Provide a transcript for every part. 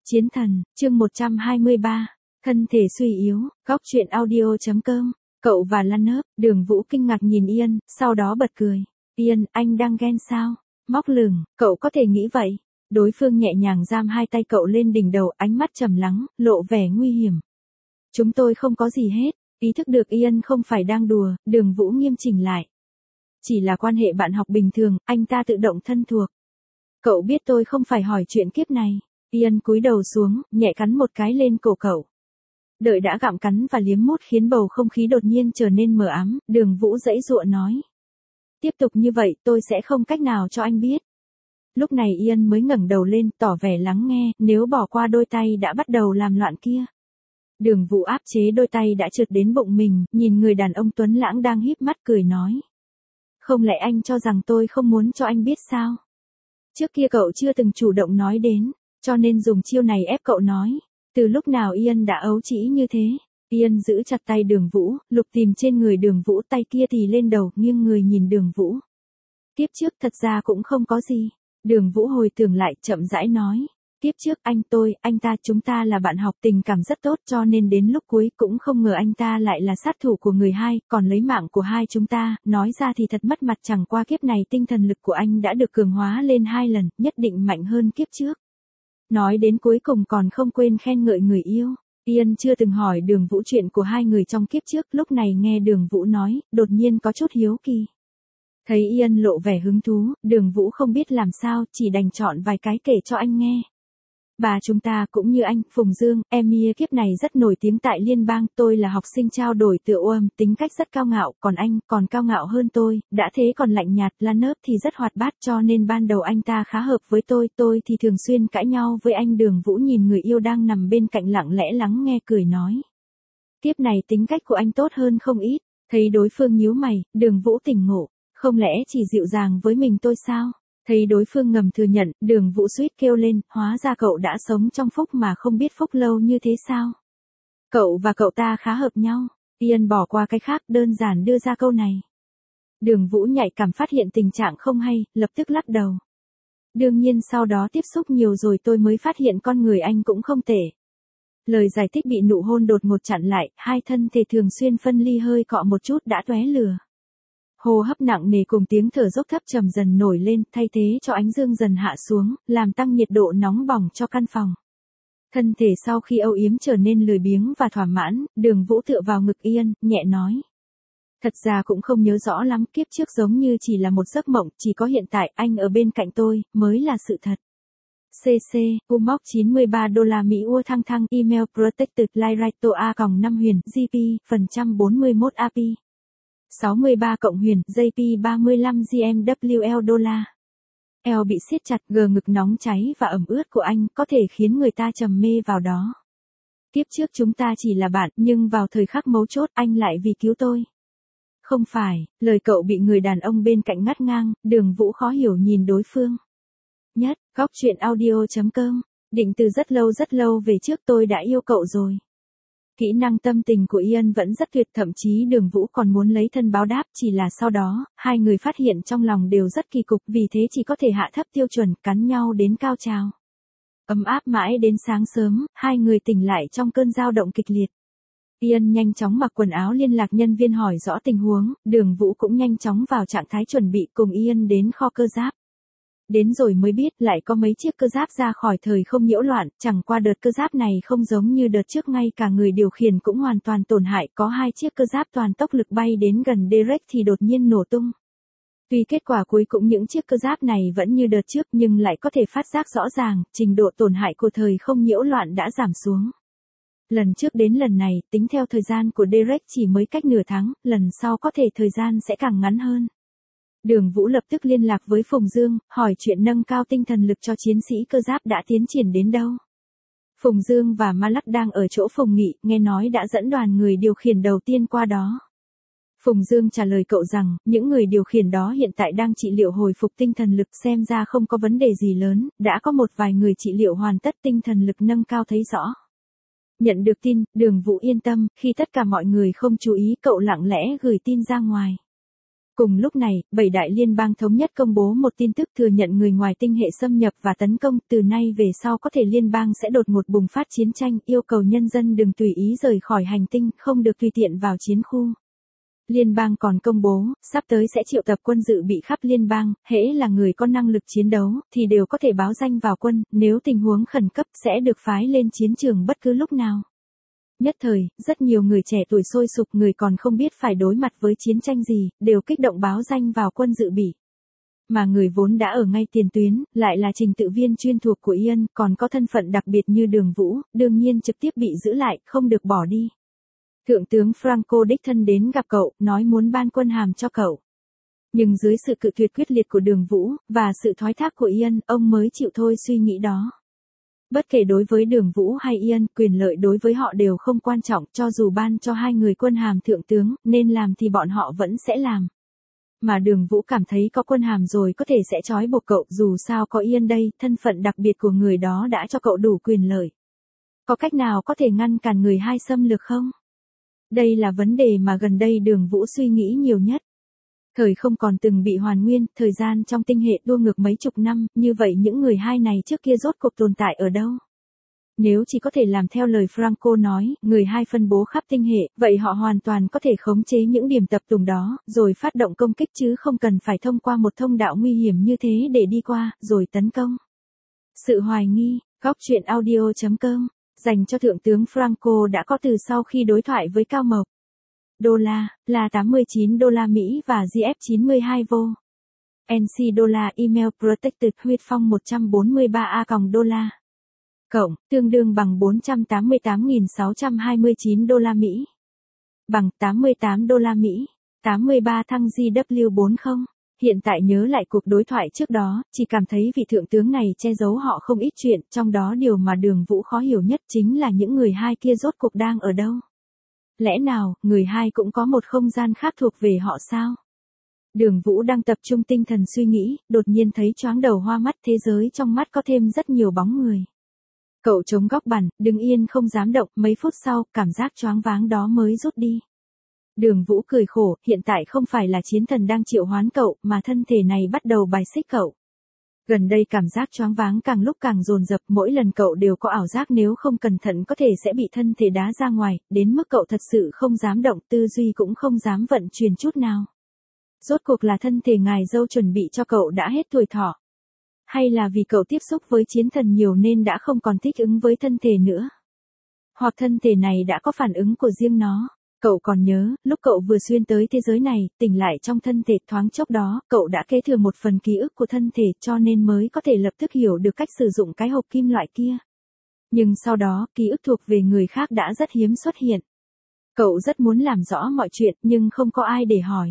Chiến thần, chương 123. Thân thể suy yếu, góc truyện audio.com. Cậu và Lan Đường Vũ kinh ngạc nhìn Ian, sau đó bật cười. Ian, anh đang ghen sao? Móc lửng, cậu có thể nghĩ vậy. Đối phương nhẹ nhàng giam hai tay cậu lên đỉnh đầu, ánh mắt trầm lắng, lộ vẻ nguy hiểm. Chúng tôi không có gì hết. Ý thức được Ian không phải đang đùa, Đường Vũ nghiêm chỉnh lại. Chỉ là quan hệ bạn học bình thường, anh ta tự động thân thuộc. Cậu biết tôi không phải hỏi chuyện kiếp này. Ian cúi đầu xuống, nhẹ cắn một cái lên cổ cậu. Đợi đã gặm cắn và liếm mút khiến bầu không khí đột nhiên trở nên mờ ám, Đường Vũ giãy giụa nói. Tiếp tục như vậy tôi sẽ không cách nào cho anh biết. Lúc này Ian mới ngẩng đầu lên, tỏ vẻ lắng nghe, nếu bỏ qua đôi tay đã bắt đầu làm loạn kia. Đường Vũ áp chế đôi tay đã trượt đến bụng mình, nhìn người đàn ông tuấn lãng đang híp mắt cười nói. Không lẽ anh cho rằng tôi không muốn cho anh biết sao? Trước kia cậu chưa từng chủ động nói đến, cho nên dùng chiêu này ép cậu nói. Từ lúc nào Ian đã ấu trĩ như thế? Ian giữ chặt tay Đường Vũ, lục tìm trên người Đường Vũ, tay kia thì lên đầu, nghiêng người nhìn Đường Vũ. Tiếp trước thật ra cũng không có gì. Đường Vũ hồi tưởng lại, chậm rãi nói. Tiếp trước anh ta chúng ta là bạn học, tình cảm rất tốt, cho nên đến lúc cuối cũng không ngờ anh ta lại là sát thủ của người hai, còn lấy mạng của hai chúng ta, nói ra thì thật mất mặt, chẳng qua kiếp này tinh thần lực của anh đã được cường hóa lên 2 lần, nhất định mạnh hơn kiếp trước. Nói đến cuối cùng còn không quên khen ngợi người yêu. Ian chưa từng hỏi Đường Vũ chuyện của hai người trong kiếp trước, lúc này nghe Đường Vũ nói, đột nhiên có chút hiếu kỳ. Thấy Ian lộ vẻ hứng thú, Đường Vũ không biết làm sao, chỉ đành chọn vài cái kể cho anh nghe. Bà chúng ta cũng như anh, Phùng Dương, Emmy kiếp này rất nổi tiếng tại liên bang, tôi là học sinh trao đổi từ OM, tính cách rất cao ngạo, còn anh còn cao ngạo hơn tôi, đã thế còn lạnh nhạt, Lan thì rất hoạt bát, cho nên ban đầu anh ta khá hợp với tôi thì thường xuyên cãi nhau với anh. Đường Vũ nhìn người yêu đang nằm bên cạnh lặng lẽ lắng nghe cười nói. Kiếp này tính cách của anh tốt hơn không ít, thấy đối phương nhíu mày, Đường Vũ tỉnh ngộ, không lẽ chỉ dịu dàng với mình tôi sao? Thấy đối phương ngầm thừa nhận, Đường Vũ suýt kêu lên, hóa ra cậu đã sống trong phúc mà không biết phúc lâu như thế sao? Cậu và cậu ta khá hợp nhau. Ian bỏ qua cái khác, đơn giản đưa ra câu này. Đường Vũ nhạy cảm phát hiện tình trạng không hay, lập tức lắc đầu. Đương nhiên sau đó tiếp xúc nhiều rồi tôi mới phát hiện con người anh cũng không tệ. Lời giải thích bị nụ hôn đột ngột chặn lại, hai thân thể thường xuyên phân ly hơi cọ một chút đã tóe lửa. Hô hấp nặng nề cùng tiếng thở dốc thấp trầm dần nổi lên, thay thế cho ánh dương dần hạ xuống, làm tăng nhiệt độ nóng bỏng cho căn phòng. Thân thể sau khi âu yếm trở nên lười biếng và thỏa mãn, Đường Vũ tựa vào ngực Ian, nhẹ nói. Thật ra cũng không nhớ rõ lắm, kiếp trước giống như chỉ là một giấc mộng, chỉ có hiện tại anh ở bên cạnh tôi, mới là sự thật. CC, Umok $93 Mỹ ua thăng thăng, email protected Lyraito A-5 huyền, GP, phần trăm 41 API. 63 cộng huyền, JP 35 GMWL đô la. Eo bị siết chặt, gờ ngực nóng cháy và ẩm ướt của anh có thể khiến người ta trầm mê vào đó. Tiếp trước chúng ta chỉ là bạn, nhưng vào thời khắc mấu chốt anh lại vì cứu tôi. Không phải, lời cậu bị người đàn ông bên cạnh ngắt ngang, Đường Vũ khó hiểu nhìn đối phương. Nhất, góc truyện audio.com, định từ rất lâu về trước tôi đã yêu cậu rồi. Kỹ năng tâm tình của Ian vẫn rất tuyệt, thậm chí Đường Vũ còn muốn lấy thân báo đáp, chỉ là sau đó, hai người phát hiện trong lòng đều rất kỳ cục, vì thế chỉ có thể hạ thấp tiêu chuẩn, cắn nhau đến cao trào. Ấm áp mãi đến sáng sớm, hai người tỉnh lại trong cơn dao động kịch liệt. Ian nhanh chóng mặc quần áo liên lạc nhân viên hỏi rõ tình huống, Đường Vũ cũng nhanh chóng vào trạng thái chuẩn bị cùng Ian đến kho cơ giáp. Đến rồi mới biết lại có mấy chiếc cơ giáp ra khỏi thời không nhiễu loạn, chẳng qua đợt cơ giáp này không giống như đợt trước, ngay cả người điều khiển cũng hoàn toàn tổn hại, có hai chiếc cơ giáp toàn tốc lực bay đến gần Derek thì đột nhiên nổ tung. Tuy kết quả cuối cùng những chiếc cơ giáp này vẫn như đợt trước nhưng lại có thể phát giác rõ ràng, trình độ tổn hại của thời không nhiễu loạn đã giảm xuống. Lần trước đến lần này, tính theo thời gian của Derek chỉ mới cách nửa tháng, lần sau có thể thời gian sẽ càng ngắn hơn. Đường Vũ lập tức liên lạc với Phùng Dương, hỏi chuyện nâng cao tinh thần lực cho chiến sĩ cơ giáp đã tiến triển đến đâu. Phùng Dương và Malak đang ở chỗ Phùng Nghị, nghe nói đã dẫn đoàn người điều khiển đầu tiên qua đó. Phùng Dương trả lời cậu rằng, những người điều khiển đó hiện tại đang trị liệu hồi phục tinh thần lực, xem ra không có vấn đề gì lớn, đã có một vài người trị liệu hoàn tất, tinh thần lực nâng cao thấy rõ. Nhận được tin, Đường Vũ yên tâm, khi tất cả mọi người không chú ý, cậu lặng lẽ gửi tin ra ngoài. Cùng lúc này, 7 đại liên bang thống nhất công bố một tin tức thừa nhận người ngoài tinh hệ xâm nhập và tấn công, từ nay về sau có thể liên bang sẽ đột ngột bùng phát chiến tranh, yêu cầu nhân dân đừng tùy ý rời khỏi hành tinh, không được tùy tiện vào chiến khu. Liên bang còn công bố, sắp tới sẽ triệu tập quân dự bị khắp liên bang, hễ là người có năng lực chiến đấu, thì đều có thể báo danh vào quân, nếu tình huống khẩn cấp sẽ được phái lên chiến trường bất cứ lúc nào. Nhất thời, rất nhiều người trẻ tuổi sôi sục, người còn không biết phải đối mặt với chiến tranh gì, đều kích động báo danh vào quân dự bị. Mà người vốn đã ở ngay tiền tuyến, lại là trình tự viên chuyên thuộc của Ian, còn có thân phận đặc biệt như Đường Vũ, đương nhiên trực tiếp bị giữ lại, không được bỏ đi. Thượng tướng Franco đích thân đến gặp cậu, nói muốn ban quân hàm cho cậu. Nhưng dưới sự cự tuyệt quyết liệt của Đường Vũ, và sự thoái thác của Ian, ông mới chịu thôi suy nghĩ đó. Bất kể đối với Đường Vũ hay Ian, quyền lợi đối với họ đều không quan trọng, cho dù ban cho hai người quân hàm thượng tướng, nên làm thì bọn họ vẫn sẽ làm. Mà Đường Vũ cảm thấy có quân hàm rồi có thể sẽ trói buộc cậu, dù sao có Ian đây, thân phận đặc biệt của người đó đã cho cậu đủ quyền lợi. Có cách nào có thể ngăn cản người hai xâm lược không? Đây là vấn đề mà gần đây Đường Vũ suy nghĩ nhiều nhất. Thời không còn từng bị hoàn nguyên, thời gian trong tinh hệ đua ngược mấy chục năm, như vậy những người hai này trước kia rốt cuộc tồn tại ở đâu? Nếu chỉ có thể làm theo lời Franco nói, người hai phân bố khắp tinh hệ, vậy họ hoàn toàn có thể khống chế những điểm tập trung đó, rồi phát động công kích chứ không cần phải thông qua một thông đạo nguy hiểm như thế để đi qua, rồi tấn công. Sự hoài nghi, góc truyện audio.com, dành cho Thượng tướng Franco đã có từ sau khi đối thoại với Cao Mộc. Đô la, là 89 đô la Mỹ và GF 92 vô. NC đô la email protected huyết phong 143A đô la. Cộng, tương đương bằng 488.629 đô la Mỹ. Bằng 88 đô la Mỹ. 83 thăng GW40. Hiện tại nhớ lại cuộc đối thoại trước đó, chỉ cảm thấy vị thượng tướng này che giấu họ không ít chuyện, trong đó điều mà Đường Vũ khó hiểu nhất chính là những người hai kia rốt cuộc đang ở đâu. Lẽ nào, người hai cũng có một không gian khác thuộc về họ sao? Đường Vũ đang tập trung tinh thần suy nghĩ, đột nhiên thấy choáng đầu hoa mắt, thế giới trong mắt có thêm rất nhiều bóng người. Cậu chống góc bàn, đứng yên không dám động, mấy phút sau, cảm giác choáng váng đó mới rút đi. Đường Vũ cười khổ, hiện tại không phải là chiến thần đang triệu hoán cậu, mà thân thể này bắt đầu bài xích cậu. Gần đây cảm giác choáng váng càng lúc càng dồn dập, mỗi lần cậu đều có ảo giác nếu không cẩn thận có thể sẽ bị thân thể đá ra ngoài, đến mức cậu thật sự không dám động, tư duy cũng không dám vận chuyển chút nào. Rốt cuộc là thân thể ngài dâu chuẩn bị cho cậu đã hết tuổi thọ. Hay là vì cậu tiếp xúc với chiến thần nhiều nên đã không còn thích ứng với thân thể nữa. Hoặc thân thể này đã có phản ứng của riêng nó. Cậu còn nhớ, lúc cậu vừa xuyên tới thế giới này, tỉnh lại trong thân thể thoáng chốc đó, cậu đã kế thừa một phần ký ức của thân thể cho nên mới có thể lập tức hiểu được cách sử dụng cái hộp kim loại kia. Nhưng sau đó, ký ức thuộc về người khác đã rất hiếm xuất hiện. Cậu rất muốn làm rõ mọi chuyện nhưng không có ai để hỏi.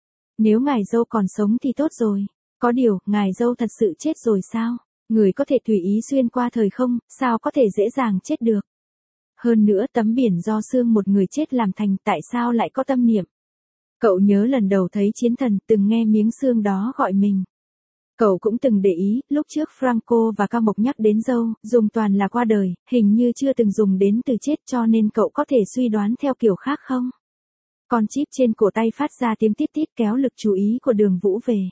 Nếu ngài dâu còn sống thì tốt rồi. Có điều, ngài dâu thật sự chết rồi sao? Người có thể tùy ý xuyên qua thời không, sao có thể dễ dàng chết được? Hơn nữa tấm biển do xương một người chết làm thành, tại sao lại có tâm niệm? Cậu nhớ lần đầu thấy chiến thần từng nghe miếng xương đó gọi mình. Cậu cũng từng để ý, lúc trước Franco và Cao Mộc nhắc đến dâu, dùng toàn là qua đời, hình như chưa từng dùng đến từ chết cho nên cậu có thể suy đoán theo kiểu khác không? Con chip trên cổ tay phát ra tiếng tít tít kéo lực chú ý của Đường Vũ về.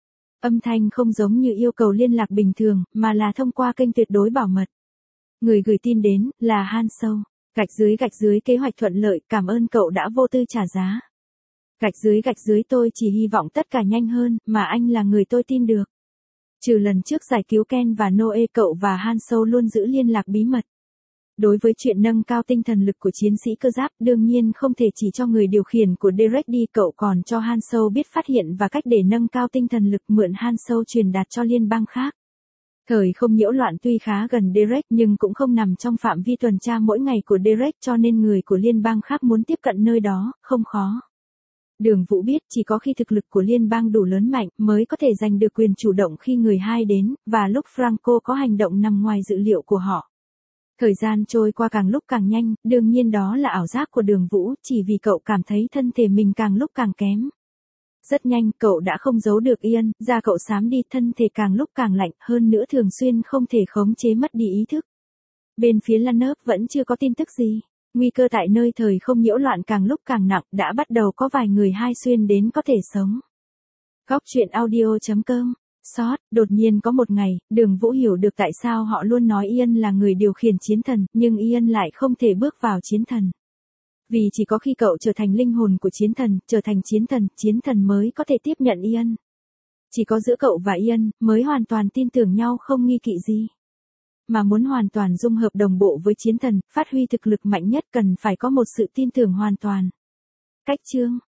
Âm thanh không giống như yêu cầu liên lạc bình thường, mà là thông qua kênh tuyệt đối bảo mật. Người gửi tin đến, là Han Sâu. Gạch dưới kế hoạch thuận lợi, cảm ơn cậu đã vô tư trả giá. Gạch dưới tôi chỉ hy vọng tất cả nhanh hơn, mà anh là người tôi tin được. Trừ lần trước giải cứu Ken và Noe, cậu và Han Sâu luôn giữ liên lạc bí mật. Đối với chuyện nâng cao tinh thần lực của chiến sĩ cơ giáp, đương nhiên không thể chỉ cho người điều khiển của Derek đi, cậu còn cho Han Sâu biết phát hiện và cách để nâng cao tinh thần lực, mượn Han Sâu truyền đạt cho liên bang khác. Thời không nhiễu loạn tuy khá gần Derek nhưng cũng không nằm trong phạm vi tuần tra mỗi ngày của Derek cho nên người của liên bang khác muốn tiếp cận nơi đó, không khó. Đường Vũ biết chỉ có khi thực lực của liên bang đủ lớn mạnh mới có thể giành được quyền chủ động khi người hai đến, và lúc Franco có hành động nằm ngoài dự liệu của họ. Thời gian trôi qua càng lúc càng nhanh, đương nhiên đó là ảo giác của Đường Vũ, chỉ vì cậu cảm thấy thân thể mình càng lúc càng kém. Rất nhanh, cậu đã không giấu được Ian, da cậu xám đi, thân thể càng lúc càng lạnh, hơn nữa thường xuyên không thể khống chế mất đi ý thức. Bên phía Lanov vẫn chưa có tin tức gì. Nguy cơ tại nơi thời không nhiễu loạn càng lúc càng nặng, đã bắt đầu có vài người hai xuyên đến có thể sống. Góc chuyện audio.com. Sót, đột nhiên có một ngày, Đường Vũ hiểu được tại sao họ luôn nói Ian là người điều khiển chiến thần, nhưng Ian lại không thể bước vào chiến thần. Vì chỉ có khi cậu trở thành linh hồn của chiến thần mới có thể tiếp nhận Ian. Chỉ có giữa cậu và Ian mới hoàn toàn tin tưởng nhau không nghi kỵ gì. Mà muốn hoàn toàn dung hợp đồng bộ với chiến thần, phát huy thực lực mạnh nhất cần phải có một sự tin tưởng hoàn toàn. Cách chương